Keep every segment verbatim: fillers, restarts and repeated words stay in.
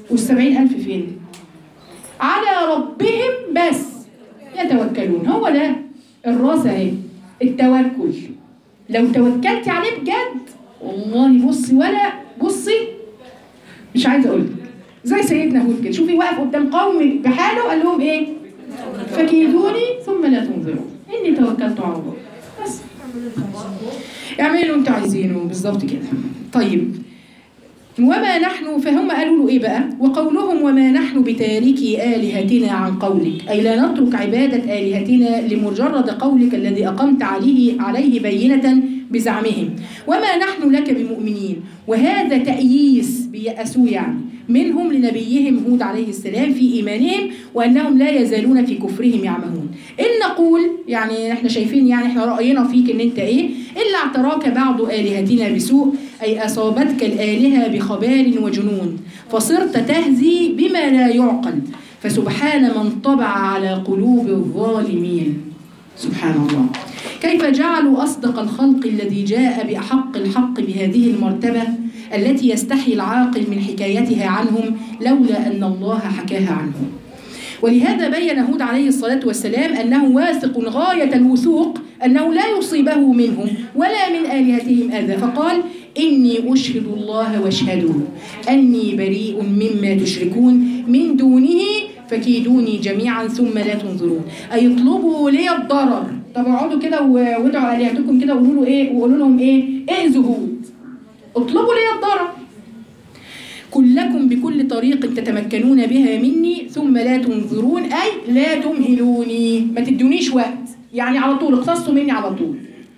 والسبعين ألف فين؟ على ربهم بس يتوكلون. هو ده الراس اهي، التوكل. لو توكلتي عليه بجد والله بصي ولا بصي مش عايزه اقول زي سيدنا هود كده، شوفي واقف قدام قوم بحاله قال لهم ايه؟ فكيدوني ثم لا تنظرون اني توكلت على الله. بس اعملوا اللي انتوا عايزينه بالظبط كده. طيب وما نحن، فهم قالوا له ايه بقى؟ وقولهم وما نحن بتاركي آلهتنا عن قولك، اي لا نترك عبادة آلهتنا لمجرد قولك الذي أقمت عليه عليه بينة بزعمهم، وما نحن لك بمؤمنين. وهذا تأييس بيأسوا يعني منهم لنبيهم هود عليه السلام في إيمانهم وأنهم لا يزالون في كفرهم يعمهون. إن نقول يعني احنا شايفين يعني احنا رأينا فيك ان انت ايه؟ إلا اعتراك بعض آلهتنا بسوء، أي أصابتك الآلهة بخبال وجنون فصرت تهزي بما لا يعقل، فسبحان من طبع على قلوب الظالمين. سبحان الله. كيف جعلوا أصدق الخلق الذي جاء بأحق الحق بهذه المرتبة التي يستحي العاقل من حكايتها عنهم لولا أن الله حكاها عنهم. ولهذا بين هود عليه الصلاة والسلام أنه واثق غاية الوثوق أنه لا يصيبه منهم ولا من آلهتهم أذى، فقال إني أشهد الله واشهدوا أني بريء مما تشركون من دونه فكيدوني جميعا ثم لا تنظرون. أي اطلبوا لي الضرر. طب اقعدوا كده وادعوا آلهتكم كده وقولوا له إيه؟ وقولوا لهم إيه؟ ائذوا هود. اطلبوا لي الضرر. كلكم بكل طريق تتمكنون بها مني ثم لا تنظرون، أي لا تمهلوني، ما تدونيش وقت، يعني على طول اقتصوا مني على طول.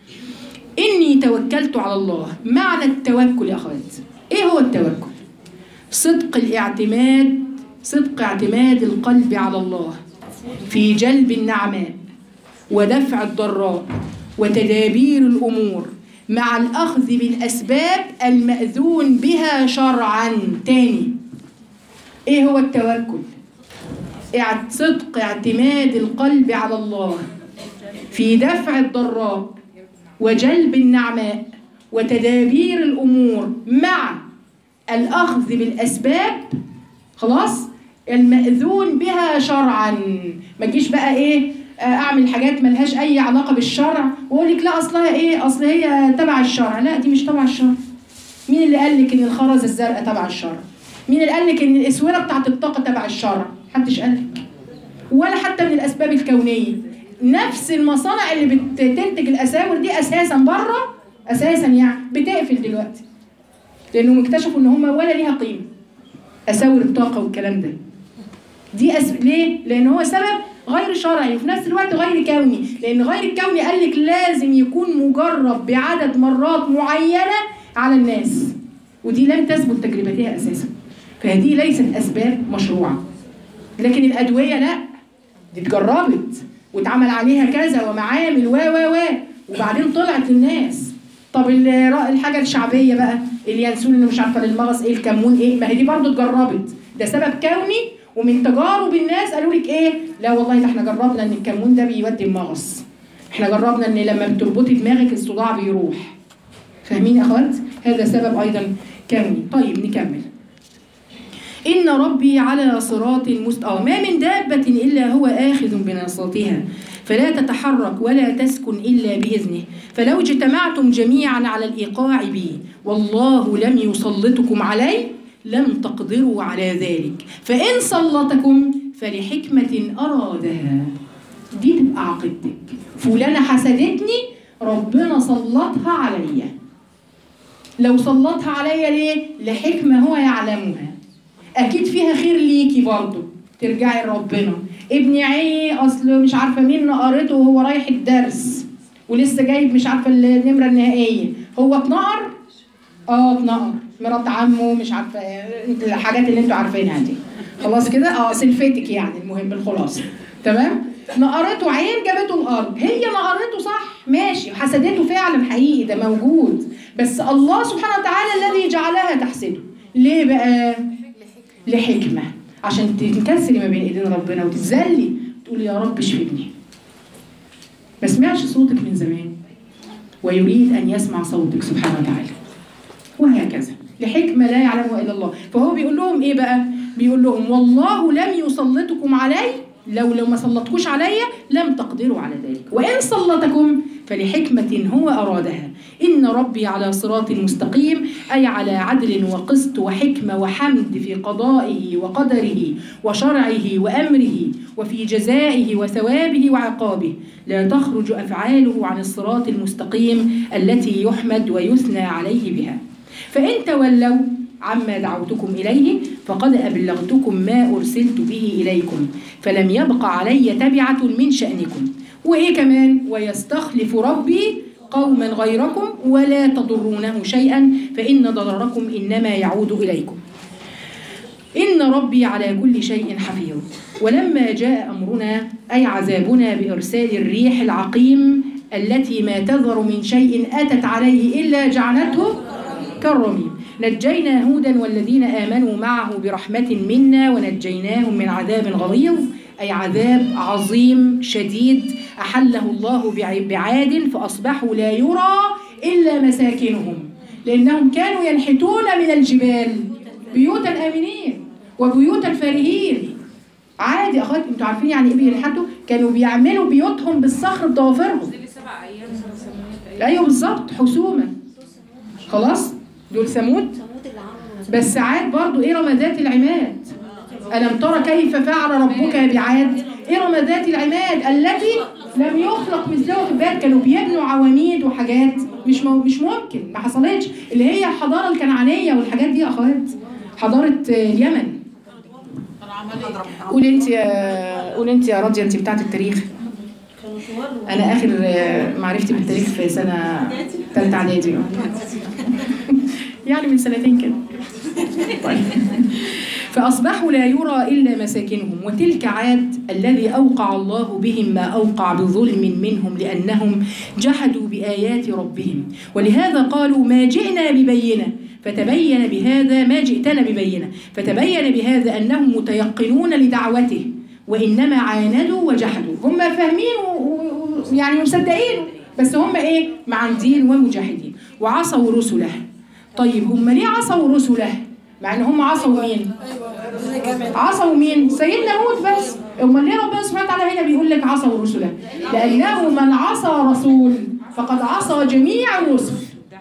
إني توكلت على الله. معنى التوكل يا أخوات إيه هو التوكل؟ صدق الاعتماد، صدق اعتماد القلب على الله في جلب النعماء ودفع الضراء وتدابير الأمور مع الأخذ بالأسباب المأذون بها شرعا. تاني إيه هو التوكل؟ صدق اعتماد القلب على الله في دفع الضراء وجلب النعماء وتدابير الأمور مع الأخذ بالأسباب خلاص المأذون بها شرعا. ما تجيش بقى إيه أعمل حاجات ملهاش أي علاقة بالشرع وأقول لك لا أصلها إيه؟ أصل هي تبع الشرع. لا دي مش تبع الشرع. مين اللي قال لك إن الخرز الزرقاء تبع الشرع؟ مين اللي قال لك إن الأسورة بتاعت الطاقة تبع الشرع؟ محدش قال لك. ولا حتى من الأسباب الكونية. نفس المصانع اللي بتنتج الأساور دي أساسا بره أساسا يعني بتقفل دلوقتي لأنهم اكتشفوا إن هم ولا ليها قيمة. أساور الطاقة والكلام ده دي أس... ليه؟ لأن هو سبب غير شرعي وفي نفس الوقت غير كوني، لأن غير الكوني قال لك لازم يكون مجرب بعدد مرات معينة على الناس ودي لم تثبت تجربتها أساسا، فهذه ليست أسباب مشروعة. لكن الأدوية لا، دي اتجربت واتعمل عليها كذا ومعامل و و و وبعدين طلعت للناس. طب الحاجة الشعبية بقى اليانسون اللي مش عارفة للمغص ايه، الكمون ايه، ما هي دي برضه اتجربت، ده سبب كوني ومن تجارب الناس قالوا لك ايه؟ لا والله ده احنا جربنا ان الكمون ده بيودي المغص، احنا جربنا ان لما بتربطي دماغك الصداع بيروح. فاهمين يا اخوات؟ هذا سبب ايضا كوني. طيب نكمل. إن ربي على صراط مستقيم، ما من دابة إلا هو آخذ بناصيتها فلا تتحرك ولا تسكن إلا بإذنه، فلو اجتمعتم جميعا على الإيقاع بي والله لم يسلطكم عليه لم تقدروا على ذلك، فإن سلطكم فلحكمة أرادها. دي تبقى عقيدتك. فلانة حسدتني ربنا سلطها عليا. لو سلطها عليا ليه؟ لحكمة هو يعلمها. أكيد فيها خير ليكي برضه. ترجعي لربنا. ابني عيه أصل مش عارفة مين نقرته وهو رايح الدرس ولسه جايب مش عارفة النمرة النهائية. هو اتنقر؟ اه اتنقر. مرات عمه مش عارفة الحاجات اللي انتوا عارفينها دي. خلاص كده؟ اه سلفتك يعني المهم الخلاصة. تمام؟ نقرته عين جابته الأرض. هي نقرته صح ماشي وحسدته فعلا حقيقي ده موجود، بس الله سبحانه وتعالى الذي جعلها تحسده. ليه بقى؟ لحكمة، عشان تنكسري ما بين ايدين ربنا وتتذلي تقولي يا رب اشفني. ما سمعش صوتك من زمان ويريد ان يسمع صوتك سبحانه وتعالى، وهكذا لحكمة لا يعلمها الا الله. فهو بيقول لهم ايه بقى؟ بيقول لهم والله لم يسلطكم علي، لو لو ما سلطكوش عليا لم تقدروا على ذلك، وإن سلطكم فلحكمة هو أرادها. إن ربي على صراط مستقيم، أي على عدل وقسط وحكمة وحمد في قضائه وقدره وشرعه وأمره وفي جزائه وثوابه وعقابه، لا تخرج أفعاله عن الصراط المستقيم التي يحمد ويثنى عليه بها. فإن تولوا عما دعوتكم إليه فقد أبلغتكم ما أرسلت به إليكم، فلم يبق علي تبعة من شأنكم. وإيه كمان؟ ويستخلف ربي قوما غيركم ولا تضرونه شيئا فإن ضرركم إنما يعود إليكم، إن ربي على كل شيء حفيظ. ولما جاء أمرنا أي عذابنا بإرسال الريح العقيم التي ما تذر من شيء أتت عليه إلا جعلته كالرميم، نجينا هودا والذين آمنوا معه برحمة منا ونجيناهم من عذاب غليظ، أي عذاب عظيم شديد أحله الله بعاد فأصبحوا لا يرى إلا مساكنهم، لأنهم كانوا ينحتون من الجبال بيوتا آمنين وبيوتا فارهين. عادي أخوات، أنتوا عارفين يعني إيه بينحتوا؟ كانوا بيعملوا بيوتهم بالصخر بضوافرهم. أيوه بالظبط، حسومة. خلاص دول ثمود. بس عاد برضو إرم ذات العماد، ألم ترى كيف فعل ربك بعاد؟ إرم ذات العماد التي لم يخلق مثلها في البلاد. كانوا بيبنوا عواميد وحاجات مش مو مش ممكن، ما حصلتش، اللي هي الحضارة الكنعانية والحاجات دي يا أخوات، حضارة اليمن. قولي أنت يا قولي أنت يا راضية، أنت بتاعت التاريخ. أنا آخر معرفتي بالتاريخ في سنة ثالثة إعدادي يعني من سنتين كده. طيب. فأصبحوا لا يرى إلا مساكنهم، وتلك عاد الذي أوقع الله بهم ما أوقع بظلم منهم لأنهم جحدوا بآيات ربهم، ولهذا قالوا ما جئنا ببينة فتبين بهذا ما جئتنا ببينة فتبين بهذا أنهم متيقنون لدعوته وإنما عاندوا وجحدوا. هم فاهمين ويعني مصدقين، بس هم إيه؟ معاندين ومجاهدين وعصوا رسله. طيب هم ليه عصوا رسله؟ مع ان هم عصوا مين؟ عصوا مين؟ سيدنا هود بس. امال ليه ربنا سبحانه وتعالى هنا بيقول لك عصوا رسله؟ لانه من عصى رسول فقد عصى جميع الرسل.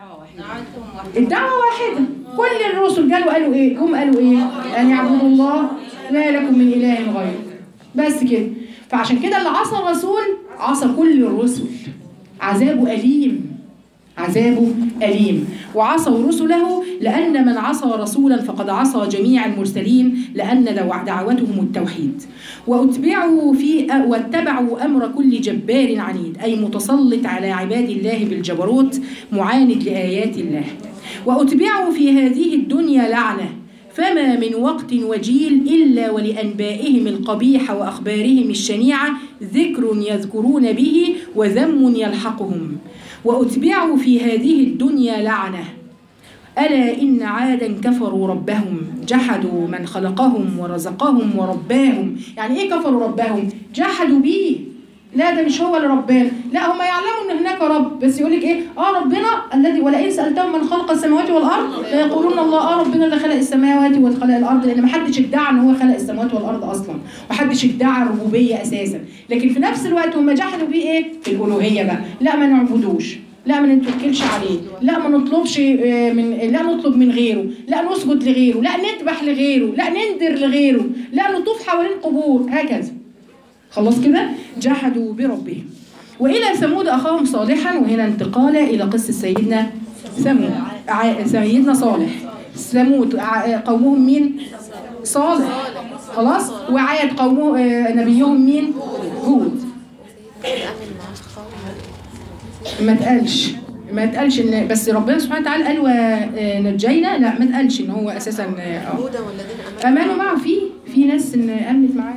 الدعوه واحده، كل الرسل قالوا قالوا ايه؟ هم قالوا ايه؟ ان يعبدوا الله ما لكم من اله غيره. بس كده. فعشان كده اللي عصى الرسول عصى كل الرسل، عذابه اليم، عذابه أليم. وعصوا رسله لأن من عصى رسولا فقد عصى جميع المرسلين لأن دعوتهم التوحيد. واتبعوا في واتبعوا أمر كل جبار عنيد، أي متسلط على عباد الله بالجبروت معاند لآيات الله. واتبعوا في هذه الدنيا لعنة، فما من وقت وجيل إلا ولأنبائهم القبيح وأخبارهم الشنيعة ذكر يذكرون به وذم يلحقهم. وأتبعوا في هذه الدنيا لعنة، ألا إن عادا كفروا ربهم جحدوا من خلقهم ورزقهم ورباهم. يعني إيه كفروا ربهم؟ جحدوا بيه. لا ده مش هو اللي ربنا، لا هم يعلموا ان هناك رب، بس يقول لك ايه؟ اه ربنا الذي ولئن سألتهم من خلق السماوات والارض ليقولون الله. اه ربنا اللي خلق السماوات وخلق الارض، لان ما حدش ادعى ان هو خلق السماوات والارض اصلا، ومحدش ادعى الربوبيه اساسا. لكن في نفس الوقت هم جحدوا بيه ايه؟ في الالوهيه بقى. لا ما نعبدوش، لا ما نتوكلش عليه، لا ما نطلبش من لا نطلب من غيره، لا نسجد لغيره، لا نذبح لغيره، لا نندر لغيره، لا نطوف حوالين قبور، هكذا. خلاص كده؟ جحدوا بربهم. وإلى ثمود أخاهم صالحا، وهنا انتقال إلى قصة سيدنا ثمود، سيدنا صالح. ثمود قومهم مين؟ صالح. خلاص؟ وعاد قومه نبيهم مين؟ هود. ما تقالش ما تقالش ان بس ربنا سبحانه وتعالى قال ونجينا، لا ما تقالش ان هو اساسا اه امنوا معه. في في ناس ان امنت معاه.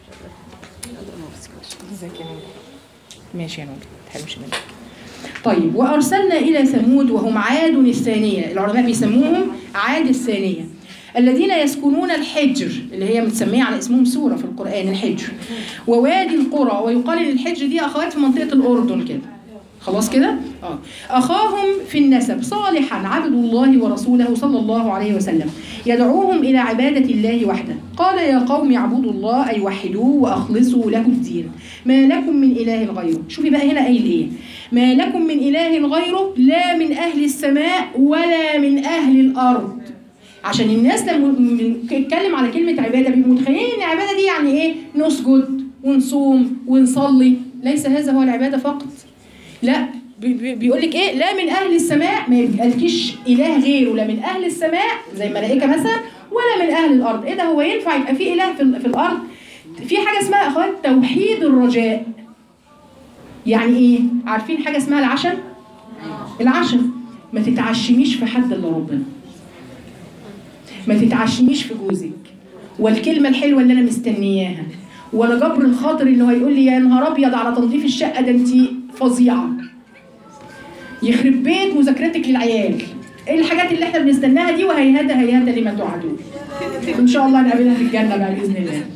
ماشي يا نور، ما تحرمش منك. طيب وارسلنا الى ثمود وهم عاد الثانيه، العلماء بيسموهم عاد الثانيه، الذين يسكنون الحجر، اللي هي متسميه على اسمهم سوره في القران، الحجر، ووادي القرى. ويقال ان الحجر دي اخوات في منطقه الاردن كده. خلاص كده؟ اه أخاهم في النسب صالحا عبدوا الله ورسوله صلى الله عليه وسلم يدعوهم إلى عبادة الله وحده. قال يا قوم اعبدوا الله أي وحدوه وأخلصوا له الدين ما لكم من إله غيره. شوفي بقى هنا قايل إيه؟ ما لكم من إله غيره لا من أهل السماء ولا من أهل الأرض. عشان الناس لما بنتكلم على كلمة عبادة بيبقوا متخيلين إن العبادة دي يعني إيه؟ نسجد ونصوم ونصلي. ليس هذا هو العبادة فقط. لا، بيقول لك ايه؟ لا من اهل السماء، ما يبقالكيش اله غيره، لا من اهل السماء زي الملائكه مثلا ولا من اهل الارض. ايه ده؟ هو ينفع يبقى في اله في, في الارض؟ في حاجه اسمها اخوات توحيد الرجاء. يعني ايه؟ عارفين حاجه اسمها العشم؟ العشم ما تتعشميش في حد الا ربنا. ما تتعشميش في جوزك والكلمه الحلوه اللي انا مستنياها، ولا جبر الخاطر اللي هو يقول لي يا نهار ابيض على تنظيف الشقه ده انت فظيعه، يخرب بيت مذاكرتك للعيال. ايه الحاجات اللي احنا بنستناها دي؟ وهيهات هيهات لما توعدون. ان شاء الله نقابلها في الجنه بقى باذن الله.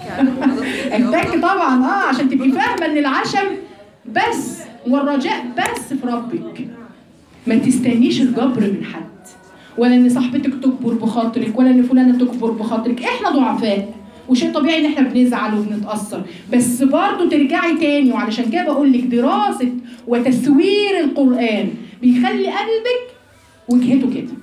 التك طبعا اه عشان تبقي فاهمه ان العشم بس والرجاء بس في ربك. ما تستنيش الجبر من حد، ولا ان صاحبتك تكبر بخاطرك، ولا ان فلانه تكبر بخاطرك. احنا ضعفاء وشيء طبيعي ان احنا بنزعل وبنتاثر، بس برضه ترجعي تاني. وعلشان كده بقول لك دراسه وتسوير القران بيخلي قلبك وجهته كده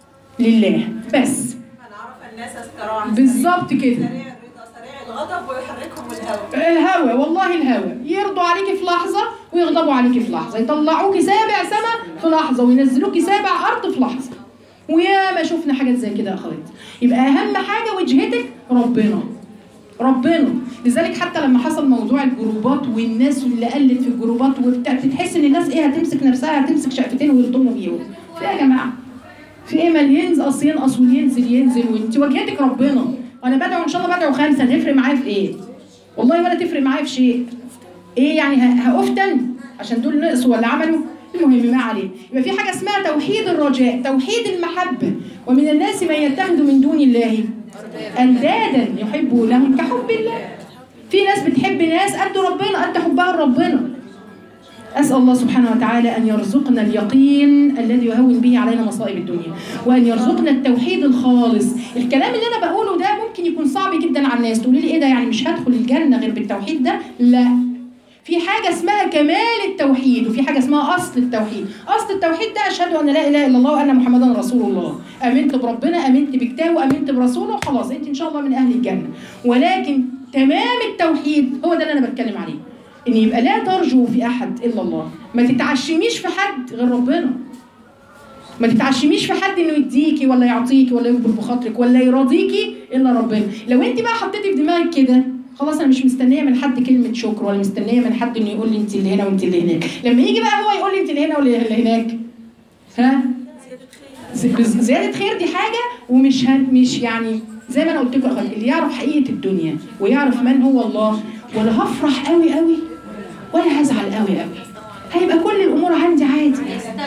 لله بس. هنعرف الناس استراحه بالظبط كده. سريع الغضب ويحركهم الهوى. الهوى والله الهوى يرضوا عليكي في لحظه ويغضبوا عليكي في لحظه، يطلعوكي سابع سما في لحظه وينزلوكي سابع ارض في لحظه. ويا ما شفنا حاجات زي كده يا اخواتي. يبقى اهم حاجه وجهتك ربنا ربنا. لذلك حتى لما حصل موضوع الجروبات والناس اللي قلت في الجروبات وبتاع، تحس ان الناس ايه هتمسك نفسها، هتمسك شقفتين ويلطموا بيهم. في ايه يا جماعه؟ في ايه؟ ما اللي ينقص ينقص وينزل ينزل، وانت وجهتك ربنا. وانا بدعو ان شاء الله بدعو خمسه، تفرق معايا في ايه؟ والله ولا تفرق معايا في شيء. ايه يعني هافتن عشان دول نقصوا ولا عملوا؟ المهم ما عليه. يبقى في حاجه اسمها توحيد الرجاء، توحيد المحبه. ومن الناس من يتخذ من دون الله اندادا يحبوا لهم كحب الله. في ناس بتحب ناس قد ربنا، قد حبها لربنا. اسال الله سبحانه وتعالى ان يرزقنا اليقين الذي يهون به علينا مصائب الدنيا، وان يرزقنا التوحيد الخالص. الكلام اللي انا بقوله ده ممكن يكون صعب جدا على الناس، تقولي لي ايه ده يعني مش هدخل الجنه غير بالتوحيد ده؟ لا، في حاجه اسمها كمال التوحيد، وفي حاجه اسمها اصل التوحيد. اصل التوحيد ده اشهد ان لا اله الا الله وان محمدا رسول الله. امنت بربنا، امنت بكتابه، امنت برسوله، خلاص انت ان شاء الله من اهل الجنه. ولكن تمام التوحيد هو ده اللي انا بتكلم عليه، ان يبقى لا ترجو في احد الا الله. ما تتعشميش في حد غير ربنا. ما تتعشميش في حد انه يديكي ولا يعطيكي ولا يكبر بخاطرك ولا يراضيكي الا ربنا. لو انت بقى حطيتي في دماغك كده خلاص انا مش مستنيه من حد كلمه شكر، ولا مستنيه من حد انه يقول لي انت اللي هنا وانت اللي هناك. لما يجي بقى هو يقول لي انت اللي هنا واللي هناك، ها زياده خير دي حاجه. ومش هن مش يعني زي ما انا قلت لكم، اللي يعرف حقيقه الدنيا ويعرف من هو الله، ولا هفرح قوي قوي ولا هزعل قوي قوي. هيبقى كل الامور عندي عادي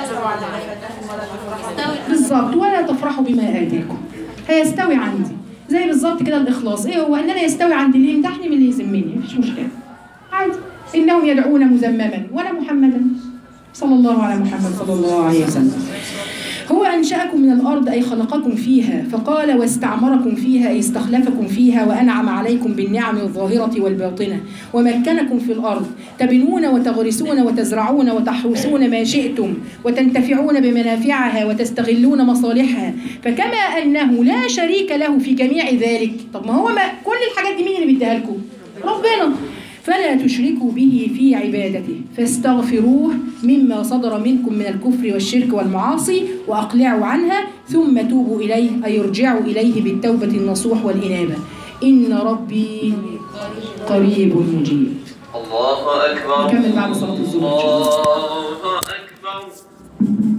بالظبط. ولا تفرحوا بما اتاكم، هيستوي عندي. زي بالظبط كده الاخلاص. ايه هو؟ ان انا يستوي عندي اللي يمدحني من اللي يذمني، مفيش مشكله عادي. انهم يدعون مذمما ولا محمدا صلى الله على محمد صلى الله عليه وسلم. هو أنشأكم من الأرض أي خلقكم فيها، فقال واستعمركم فيها أي استخلفكم فيها، وأنعم عليكم بالنعم الظاهرة والباطنة، ومكنكم في الأرض تبنون وتغرسون وتزرعون وتحرسون ما شئتم، وتنتفعون بمنافعها وتستغلون مصالحها، فكما أنه لا شريك له في جميع ذلك. طب ما هو ما كل الحاجات دي مين اللي بيديها لكم؟ ربنا. فلا تشركوا به في عبادته، فاستغفروه مما صدر منكم من الكفر والشرك والمعاصي وأقلعوا عنها، ثم توبوا إليه أي ارجعوا إليه بالتوبة النصوح والإنابة. إن ربي قريب مجيب. الله أكبر. نكمل بعد صلاة الظهر. الله أكبر.